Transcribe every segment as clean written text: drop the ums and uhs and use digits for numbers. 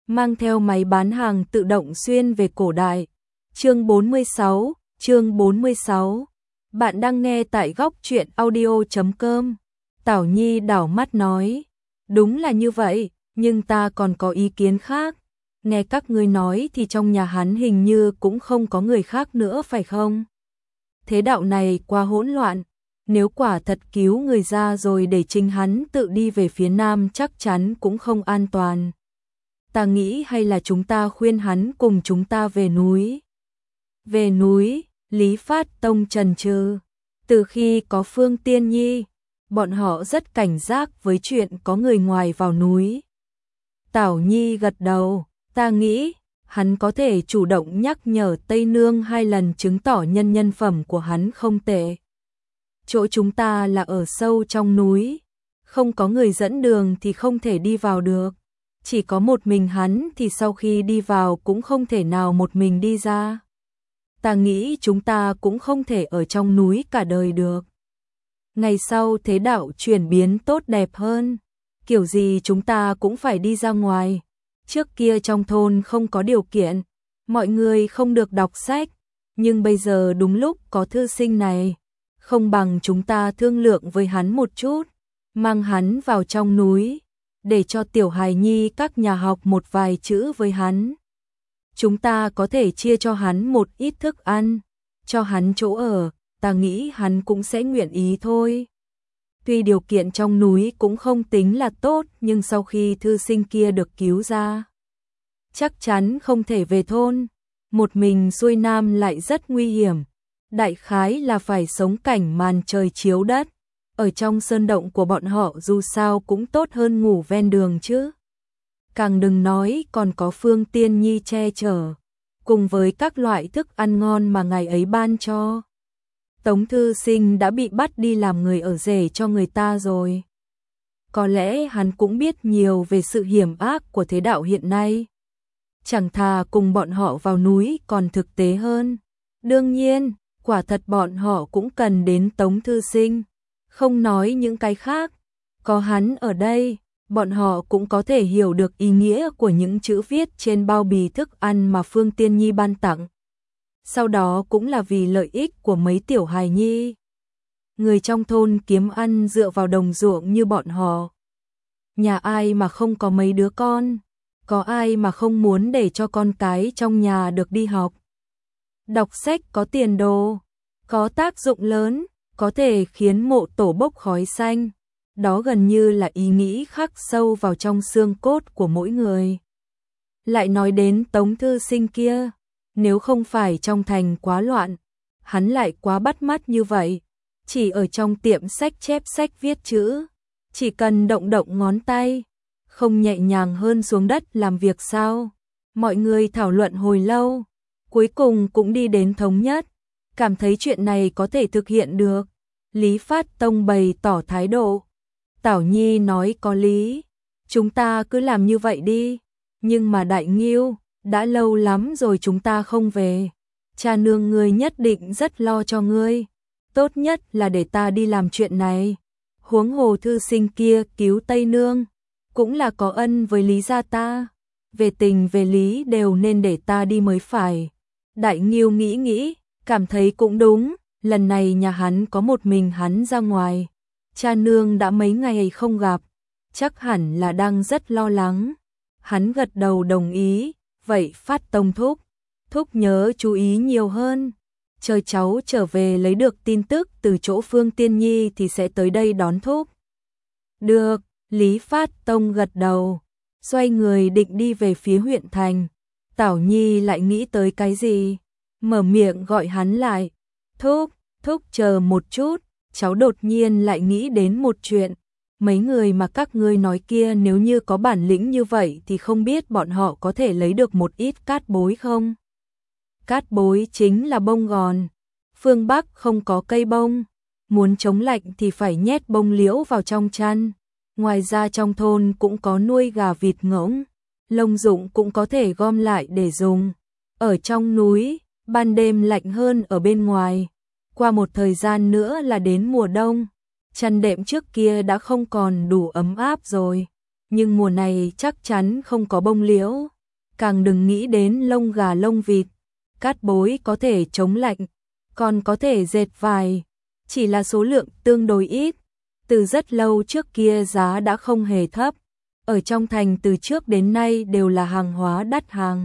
mang theo máy bán hàng tự động xuyên về cổ đại. Chương 46. Bạn đang nghe tại góc truyện audio.com. Tảo Nhi đảo mắt nói, đúng là như vậy, nhưng ta còn có ý kiến khác. Nghe các ngươi nói thì trong nhà hắn hình như cũng không có người khác nữa phải không? Thế đạo này quá hỗn loạn, nếu quả thật cứu người ra rồi để chính hắn tự đi về phía nam chắc chắn cũng không an toàn. Ta nghĩ hay là chúng ta khuyên hắn cùng chúng ta về núi. Về núi, Lý Phát Tông chần chừ. Từ khi có Phương Tiên Nhi, bọn họ rất cảnh giác với chuyện có người ngoài vào núi. Tảo Nhi gật đầu, ta nghĩ hắn có thể chủ động nhắc nhở Tây Nương 2 lần chứng tỏ nhân phẩm của hắn không tệ. Chỗ chúng ta là ở sâu trong núi, không có người dẫn đường thì không thể đi vào được. Chỉ có một mình hắn thì sau khi đi vào cũng không thể nào một mình đi ra. Ta nghĩ chúng ta cũng không thể ở trong núi cả đời được. Ngày sau thế đạo chuyển biến tốt đẹp hơn, kiểu gì chúng ta cũng phải đi ra ngoài. Trước kia trong thôn không có điều kiện, mọi người không được đọc sách, nhưng bây giờ đúng lúc có thư sinh này, không bằng chúng ta thương lượng với hắn một chút, mang hắn vào trong núi, để cho tiểu hài nhi các nhà học một vài chữ với hắn. Chúng ta có thể chia cho hắn một ít thức ăn, cho hắn chỗ ở, ta nghĩ hắn cũng sẽ nguyện ý thôi. Tuy điều kiện trong núi cũng không tính là tốt, nhưng sau khi thư sinh kia được cứu ra, chắc chắn không thể về thôn. Một mình xuôi nam lại rất nguy hiểm, đại khái là phải sống cảnh màn trời chiếu đất. Ở trong sơn động của bọn họ dù sao cũng tốt hơn ngủ ven đường chứ. Càng đừng nói còn có Phương Tiên Nhi che chở, cùng với các loại thức ăn ngon mà ngày ấy ban cho. Tống thư sinh đã bị bắt đi làm người ở rể cho người ta rồi. Có lẽ hắn cũng biết nhiều về sự hiểm ác của thế đạo hiện nay. Chẳng thà cùng bọn họ vào núi còn thực tế hơn. Đương nhiên, quả thật bọn họ cũng cần đến Tống thư sinh. Không nói những cái khác, có hắn ở đây, bọn họ cũng có thể hiểu được ý nghĩa của những chữ viết trên bao bì thức ăn mà Phương Tiên Nhi ban tặng. Sau đó cũng là vì lợi ích của mấy tiểu hài nhi. Người trong thôn kiếm ăn dựa vào đồng ruộng như bọn họ. Nhà ai mà không có mấy đứa con, có ai mà không muốn để cho con cái trong nhà được đi học. Đọc sách có tiền đồ, có tác dụng lớn, có thể khiến mộ tổ bốc khói xanh. Đó gần như là ý nghĩ khắc sâu vào trong xương cốt của mỗi người. Lại nói đến Tống thư sinh kia, nếu không phải trong thành quá loạn, hắn lại quá bắt mắt như vậy. Chỉ ở trong tiệm sách chép sách viết chữ, chỉ cần động động ngón tay, không nhẹ nhàng hơn xuống đất làm việc sao? Mọi người thảo luận hồi lâu, cuối cùng cũng đi đến thống nhất, cảm thấy chuyện này có thể thực hiện được. Lý Phát Tông bày tỏ thái độ. Tảo Nhi nói có lý, chúng ta cứ làm như vậy đi. Nhưng mà Đại Ngưu, đã lâu lắm rồi chúng ta không về. Cha nương ngươi nhất định rất lo cho ngươi. Tốt nhất là để ta đi làm chuyện này. Huống hồ thư sinh kia cứu Tây Nương, cũng là có ân với Lý gia ta. Về tình về lý đều nên để ta đi mới phải. Đại Ngưu nghĩ nghĩ, cảm thấy cũng đúng. Lần này nhà hắn có một mình hắn ra ngoài. Cha nương đã mấy ngày không gặp, chắc hẳn là đang rất lo lắng. Hắn gật đầu đồng ý, vậy Phát Tông thúc nhớ chú ý nhiều hơn. Chờ cháu trở về lấy được tin tức từ chỗ Phương Tiên Nhi thì sẽ tới đây đón thúc. Được, Lý Phát Tông gật đầu, xoay người định đi về phía huyện thành. Tảo Nhi lại nghĩ tới cái gì, mở miệng gọi hắn lại. Thúc chờ một chút, cháu đột nhiên lại nghĩ đến một chuyện. Mấy người mà các ngươi nói kia nếu như có bản lĩnh như vậy thì không biết bọn họ có thể lấy được một ít cát bối không? Cát bối chính là bông gòn. Phương Bắc không có cây bông, muốn chống lạnh thì phải nhét bông liễu vào trong chăn. Ngoài ra trong thôn cũng có nuôi gà vịt ngỗng, lông dụng cũng có thể gom lại để dùng. Ở trong núi, ban đêm lạnh hơn ở bên ngoài. Qua một thời gian nữa là đến mùa đông, chăn đệm trước kia đã không còn đủ ấm áp rồi, nhưng mùa này chắc chắn không có bông liễu, càng đừng nghĩ đến lông gà lông vịt. Cát bối có thể chống lạnh, còn có thể dệt vải, chỉ là số lượng tương đối ít. Từ rất lâu trước kia giá đã không hề thấp, ở trong thành từ trước đến nay đều là hàng hóa đắt hàng.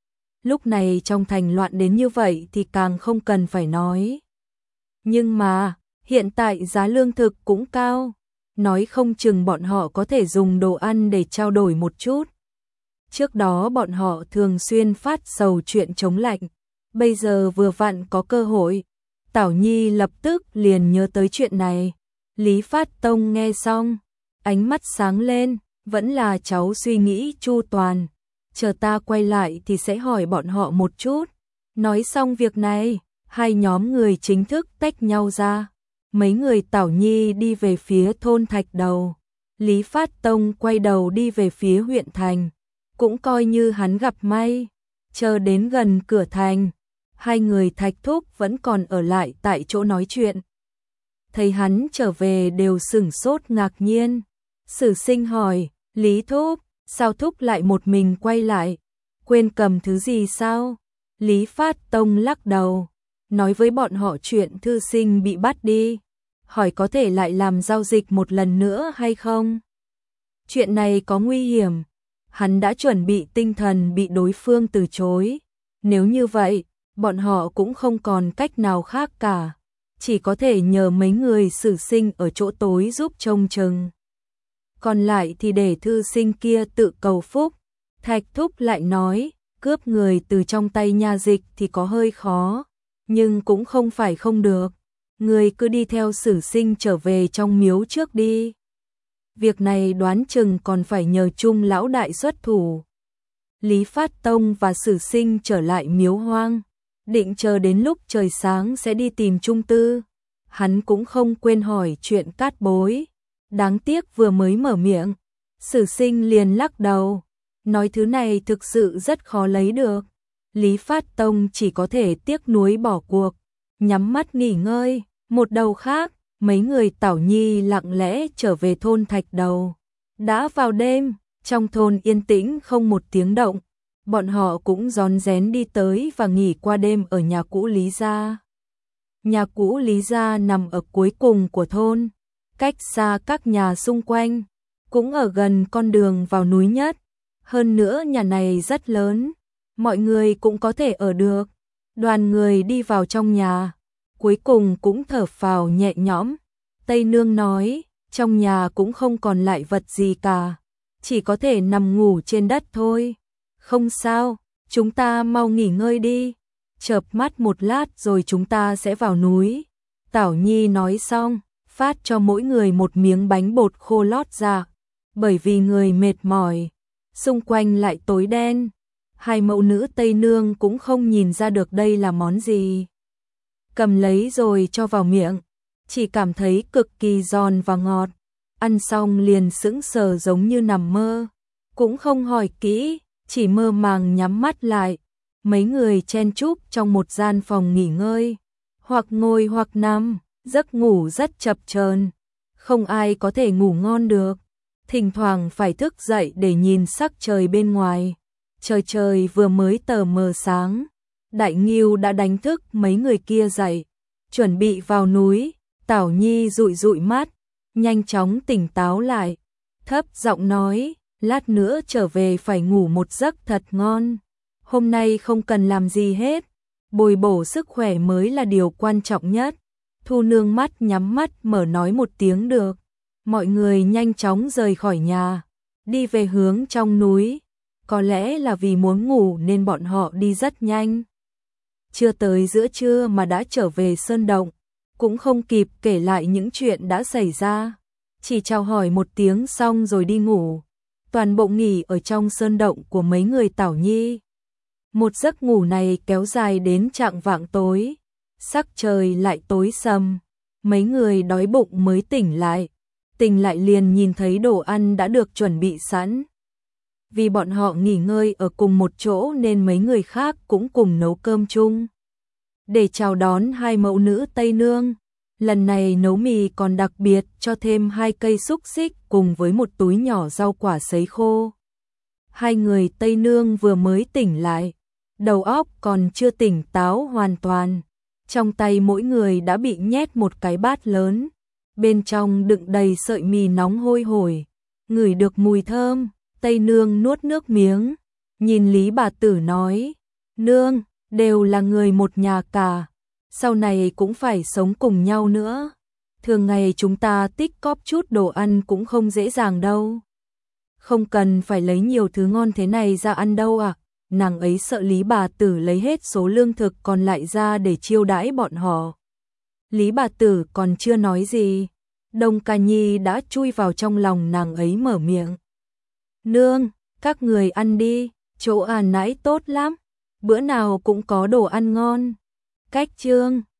Lúc này trong thành loạn đến như vậy thì càng không cần phải nói. Nhưng mà, hiện tại giá lương thực cũng cao, nói không chừng bọn họ có thể dùng đồ ăn để trao đổi một chút. Trước đó bọn họ thường xuyên phát sầu chuyện chống lạnh, bây giờ vừa vặn có cơ hội. Tảo Nhi lập tức liền nhớ tới chuyện này. Lý Phát Tông nghe xong, ánh mắt sáng lên, vẫn là cháu suy nghĩ chu toàn. Chờ ta quay lại thì sẽ hỏi bọn họ một chút. Nói xong việc này, hai nhóm người chính thức tách nhau ra. Mấy người Tảo Nhi đi về phía thôn Thạch Đầu. Lý Phát Tông quay đầu đi về phía huyện thành. Cũng coi như hắn gặp may. Chờ đến gần cửa thành, hai người Thạch Thúc vẫn còn ở lại tại chỗ nói chuyện. Thấy hắn trở về đều sửng sốt ngạc nhiên. Sử Sinh hỏi, Lý Thúc, sao Thúc lại một mình quay lại? Quên cầm thứ gì sao? Lý Phát Tông lắc đầu, nói với bọn họ chuyện thư sinh bị bắt đi. Hỏi có thể lại làm giao dịch một lần nữa hay không? Chuyện này có nguy hiểm. Hắn đã chuẩn bị tinh thần bị đối phương từ chối. Nếu như vậy, bọn họ cũng không còn cách nào khác cả. Chỉ có thể nhờ mấy người Sử Sinh ở chỗ tối giúp trông chừng. Còn lại thì để thư sinh kia tự cầu phúc. Thạch Thúc lại nói, cướp người từ trong tay nha dịch thì có hơi khó, nhưng cũng không phải không được. Người cứ đi theo Sử Sinh trở về trong miếu trước đi. Việc này đoán chừng còn phải nhờ Trung lão đại xuất thủ. Lý Phát Tông và Sử Sinh trở lại miếu hoang, định chờ đến lúc trời sáng sẽ đi tìm Trung Tư. Hắn cũng không quên hỏi chuyện Cát Bối. Đáng tiếc vừa mới mở miệng, Sử Sinh liền lắc đầu, nói thứ này thực sự rất khó lấy được. Lý Phát Tông chỉ có thể tiếc nuối bỏ cuộc, nhắm mắt nghỉ ngơi. Một đầu khác, mấy người Tảo Nhi lặng lẽ trở về thôn Thạch Đầu. Đã vào đêm, trong thôn yên tĩnh không một tiếng động. Bọn họ cũng rón rén đi tới và nghỉ qua đêm ở nhà cũ Lý gia. Nhà cũ Lý gia nằm ở cuối cùng của thôn, cách xa các nhà xung quanh, cũng ở gần con đường vào núi nhất. Hơn nữa nhà này rất lớn, mọi người cũng có thể ở được. Đoàn người đi vào trong nhà, cuối cùng cũng thở phào nhẹ nhõm. Tây Nương nói, trong nhà cũng không còn lại vật gì cả, chỉ có thể nằm ngủ trên đất thôi. Không sao, chúng ta mau nghỉ ngơi đi, chợp mắt một lát rồi chúng ta sẽ vào núi. Tảo Nhi nói xong, phát cho mỗi người một miếng bánh bột khô lót dạ. Bởi vì người mệt mỏi, xung quanh lại tối đen, hai mẫu nữ Tây Nương cũng không nhìn ra được đây là món gì. Cầm lấy rồi cho vào miệng, chỉ cảm thấy cực kỳ giòn và ngọt. Ăn xong liền sững sờ giống như nằm mơ, cũng không hỏi kỹ, chỉ mơ màng nhắm mắt lại. Mấy người chen chúc trong một gian phòng nghỉ ngơi, hoặc ngồi hoặc nằm, giấc ngủ rất chập chờn, không ai có thể ngủ ngon được. Thỉnh thoảng phải thức dậy để nhìn sắc trời bên ngoài. Trời vừa mới tờ mờ sáng, Đại Ngưu đã đánh thức mấy người kia dậy, chuẩn bị vào núi. Tảo Nhi dụi dụi mắt, nhanh chóng tỉnh táo lại, thấp giọng nói, lát nữa trở về phải ngủ một giấc thật ngon. Hôm nay không cần làm gì hết, bồi bổ sức khỏe mới là điều quan trọng nhất. Thu Nương mắt nhắm mắt mở nói một tiếng được. Mọi người nhanh chóng rời khỏi nhà, đi về hướng trong núi. Có lẽ là vì muốn ngủ nên bọn họ đi rất nhanh. Chưa tới giữa trưa mà đã trở về sơn động, cũng không kịp kể lại những chuyện đã xảy ra. Chỉ chào hỏi một tiếng xong rồi đi ngủ. Toàn bộ nghỉ ở trong sơn động của mấy người Tảo Nhi. Một giấc ngủ này kéo dài đến chạng vạng tối. Sắc trời lại tối sầm, mấy người đói bụng mới tỉnh lại. Tỉnh lại liền nhìn thấy đồ ăn đã được chuẩn bị sẵn. Vì bọn họ nghỉ ngơi ở cùng một chỗ nên mấy người khác cũng cùng nấu cơm chung. Để chào đón hai mẫu nữ Tây Nương, lần này nấu mì còn đặc biệt cho thêm 2 cây xúc xích cùng với một túi nhỏ rau quả sấy khô. Hai người Tây Nương vừa mới tỉnh lại, đầu óc còn chưa tỉnh táo hoàn toàn. Trong tay mỗi người đã bị nhét một cái bát lớn, bên trong đựng đầy sợi mì nóng hôi hổi. Ngửi được mùi thơm, Tây Nương nuốt nước miếng, nhìn Lý bà tử nói, nương, đều là người một nhà cả, sau này cũng phải sống cùng nhau nữa. Thường ngày chúng ta tích cóp chút đồ ăn cũng không dễ dàng đâu. Không cần phải lấy nhiều thứ ngon thế này ra ăn đâu à. Nàng ấy sợ Lý bà tử lấy hết số lương thực còn lại ra để chiêu đãi bọn họ. Lý bà tử còn chưa nói gì, Đông Ca Nhi đã chui vào trong lòng nàng ấy mở miệng. Nương, các người ăn đi, chỗ nãy tốt lắm, bữa nào cũng có đồ ăn ngon. Cách chương